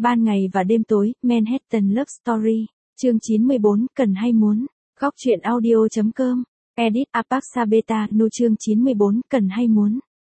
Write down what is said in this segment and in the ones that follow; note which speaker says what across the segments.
Speaker 1: Ban ngày và đêm tối, Manhattan Love Story, chương 94, cần hay muốn. Góc truyện audio.com, edit Apaxa Beta, nu chương 94, cần hay muốn.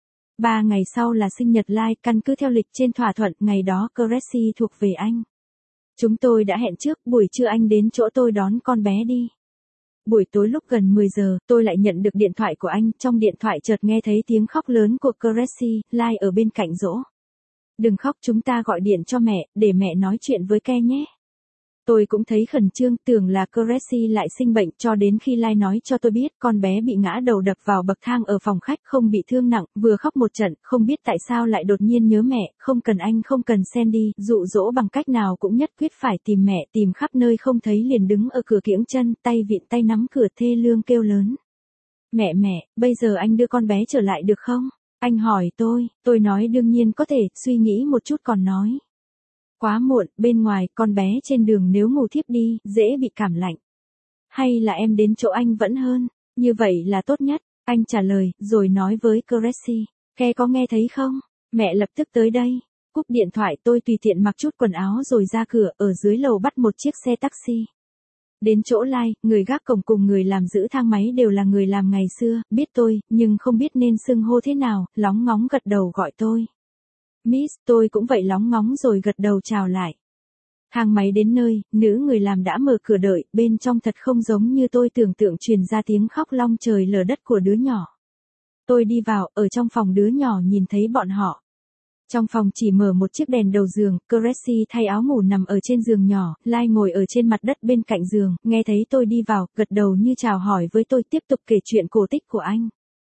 Speaker 1: 3 ngày sau là sinh nhật Lai, căn cứ theo lịch trên thỏa thuận, ngày đó Cressy thuộc về anh. Chúng tôi đã hẹn trước, buổi trưa anh đến chỗ tôi đón con bé đi. Buổi tối lúc gần 10 giờ, tôi lại nhận được điện thoại của anh, trong điện thoại chợt nghe thấy tiếng khóc lớn của Cressy, Lai ở bên cạnh dỗ. Đừng khóc, chúng ta gọi điện cho mẹ, để mẹ nói chuyện với Ke nhé. Tôi cũng thấy khẩn trương, tưởng là Cressy lại sinh bệnh, cho đến khi Lai nói cho tôi biết con bé bị ngã đầu đập vào bậc thang ở phòng khách, không bị thương nặng, vừa khóc một trận, không biết tại sao lại đột nhiên nhớ mẹ, không cần anh, không cần Sandy, dụ dỗ bằng cách nào cũng nhất quyết phải tìm mẹ, tìm khắp nơi không thấy liền đứng ở cửa kiễng chân, tay vịn tay nắm cửa thê lương kêu lớn. Mẹ, bây giờ anh đưa con bé trở lại được không? Anh hỏi tôi nói đương nhiên có thể, suy nghĩ một chút còn nói. Quá muộn, bên ngoài, con bé trên đường nếu ngủ thiếp đi, dễ bị cảm lạnh. Hay là em đến chỗ anh vẫn hơn, như vậy là tốt nhất, anh trả lời, rồi nói với Cressy, Ke có nghe thấy không? Mẹ lập tức tới đây. Cúp điện thoại tôi tùy tiện mặc chút quần áo rồi ra cửa, ở dưới lầu bắt một chiếc xe taxi. Đến chỗ Lai, người gác cổng cùng người làm giữ thang máy đều là người làm ngày xưa, biết tôi, nhưng không biết nên xưng hô thế nào, lóng ngóng gật đầu gọi tôi. Miss, tôi cũng vậy lóng ngóng rồi gật đầu chào lại. Thang máy đến nơi, nữ người làm đã mở cửa đợi, bên trong thật không giống như tôi tưởng tượng, truyền ra tiếng khóc long trời lở đất của đứa nhỏ. Tôi đi vào, ở trong phòng đứa nhỏ nhìn thấy bọn họ. Trong phòng chỉ mở một chiếc đèn đầu giường, Cressy thay áo ngủ nằm ở trên giường nhỏ, Lai ngồi ở trên mặt đất bên cạnh giường, nghe thấy tôi đi vào, gật đầu như chào hỏi với tôi, tiếp tục kể chuyện cổ tích của anh.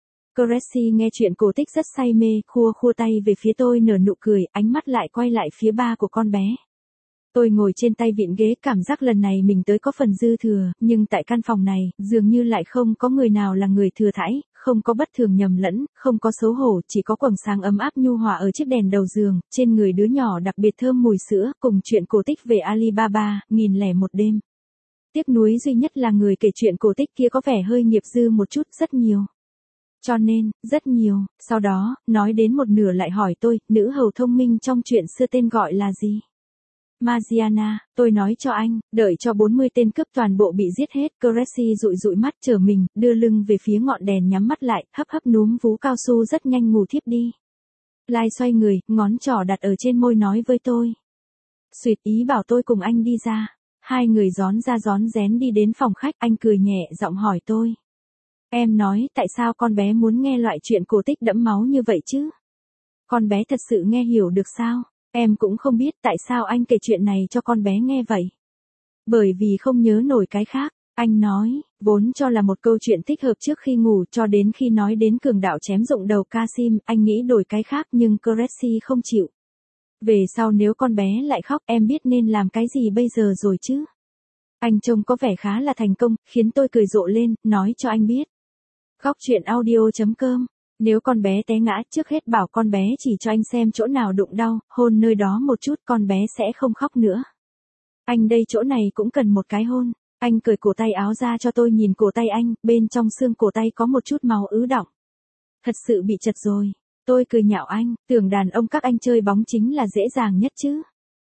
Speaker 1: Cressy nghe chuyện cổ tích rất say mê, khua tay về phía tôi nở nụ cười, ánh mắt lại quay lại phía ba của con bé. Tôi ngồi trên tay vịn ghế, cảm giác lần này mình tới có phần dư thừa, nhưng tại căn phòng này, dường như lại không có người nào là người thừa thãi, không có bất thường nhầm lẫn, không có xấu hổ, chỉ có quầng sáng ấm áp nhu hòa ở chiếc đèn đầu giường, trên người đứa nhỏ đặc biệt thơm mùi sữa, cùng chuyện cổ tích về Alibaba, 1001 đêm. Tiếc nuối duy nhất là người kể chuyện cổ tích kia có vẻ hơi nghiệp dư một chút, rất nhiều. Cho nên, rất nhiều, sau đó, nói đến một nửa lại hỏi tôi, nữ hầu thông minh trong chuyện xưa tên gọi là gì? Mariana, tôi nói cho anh, đợi cho 40 tên cướp toàn bộ bị giết hết, Cressy dụi mắt trở mình, đưa lưng về phía ngọn đèn nhắm mắt lại, hấp núm vú cao su rất nhanh ngủ thiếp đi. Lai xoay người, ngón trỏ đặt ở trên môi nói với tôi. Xuyệt ý bảo tôi cùng anh đi ra. Hai người rón ra rón rén đi đến phòng khách, anh cười nhẹ giọng hỏi tôi. Em nói tại sao con bé muốn nghe loại chuyện cổ tích đẫm máu như vậy chứ? Con bé thật sự nghe hiểu được sao? Em cũng không biết tại sao anh kể chuyện này cho con bé nghe vậy. Bởi vì không nhớ nổi cái khác, anh nói, vốn cho là một câu chuyện thích hợp trước khi ngủ, cho đến khi nói đến cường đạo chém rụng đầu Kasim, anh nghĩ đổi cái khác nhưng Cressy không chịu. Về sau nếu con bé lại khóc, em biết nên làm cái gì bây giờ rồi chứ? Anh trông có vẻ khá là thành công, khiến tôi cười rộ lên, nói cho anh biết. Góc truyện audio.com. Nếu con bé té ngã, trước hết bảo con bé chỉ cho anh xem chỗ nào đụng đau, hôn nơi đó một chút, con bé sẽ không khóc nữa. Anh đây chỗ này cũng cần một cái hôn. Anh cởi cổ tay áo ra cho tôi nhìn cổ tay anh, bên trong xương cổ tay có một chút máu ứ đọng. Thật sự bị chật rồi. Tôi cười nhạo anh, tưởng đàn ông các anh chơi bóng chính là dễ dàng nhất chứ.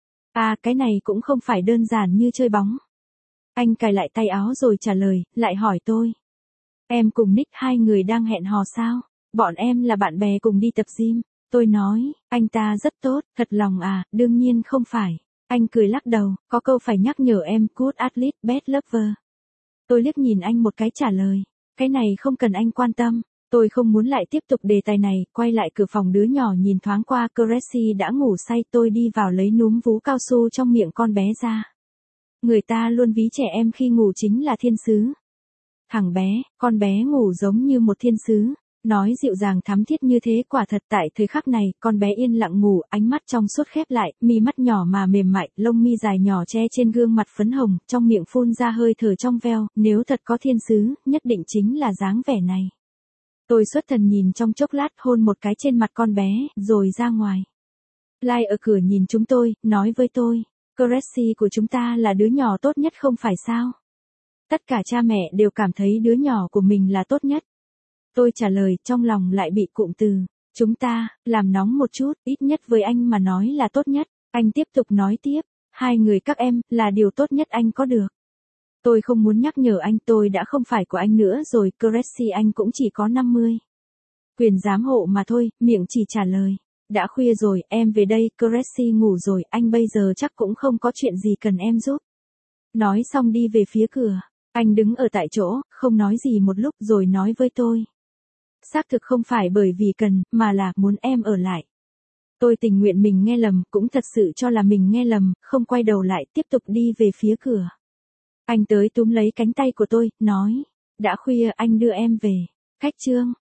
Speaker 1: À, cái này cũng không phải đơn giản như chơi bóng. Anh cài lại tay áo rồi trả lời, lại hỏi tôi. Em cùng Nick hai người đang hẹn hò sao? Bọn em là bạn bè cùng đi tập gym. Tôi nói, anh ta rất tốt, thật lòng à, đương nhiên không phải. Anh cười lắc đầu, có câu phải nhắc nhở em, good athlete, bad lover. Tôi liếc nhìn anh một cái trả lời, cái này không cần anh quan tâm. Tôi không muốn lại tiếp tục đề tài này, quay lại cửa phòng đứa nhỏ nhìn thoáng qua, Cressy đã ngủ say, tôi đi vào lấy núm vú cao su trong miệng con bé ra. Người ta luôn ví trẻ em khi ngủ chính là thiên sứ. Thằng bé, con bé ngủ giống như một thiên sứ. Nói dịu dàng thắm thiết như thế, quả thật tại thời khắc này, con bé yên lặng ngủ, ánh mắt trong suốt khép lại, mi mắt nhỏ mà mềm mại, lông mi dài nhỏ che trên gương mặt phấn hồng, trong miệng phun ra hơi thở trong veo, nếu thật có thiên sứ, nhất định chính là dáng vẻ này. Tôi xuất thần nhìn trong chốc lát, hôn một cái trên mặt con bé, rồi ra ngoài. Lai ở cửa nhìn chúng tôi, nói với tôi, Cressy của chúng ta là đứa nhỏ tốt nhất không phải sao? Tất cả cha mẹ đều cảm thấy đứa nhỏ của mình là tốt nhất. Tôi trả lời, trong lòng lại bị cụm từ, chúng ta, làm nóng một chút, ít nhất với anh mà nói là tốt nhất. Anh tiếp tục nói tiếp, hai người các em là điều tốt nhất anh có được. Tôi không muốn nhắc nhở anh, tôi đã không phải của anh nữa rồi, Cressy anh cũng chỉ có 50. Quyền giám hộ mà thôi, miệng chỉ trả lời. Đã khuya rồi, em về đây, Cressy ngủ rồi, anh bây giờ chắc cũng không có chuyện gì cần em giúp. Nói xong đi về phía cửa. Anh đứng ở tại chỗ, không nói gì một lúc rồi nói với tôi. Xác thực không phải bởi vì cần, mà là muốn em ở lại. Tôi tình nguyện mình nghe lầm, cũng thật sự cho là mình nghe lầm, không quay đầu lại, tiếp tục đi về phía cửa. Anh tới túm lấy cánh tay của tôi, nói. Đã khuya, anh đưa em về. Khách trương.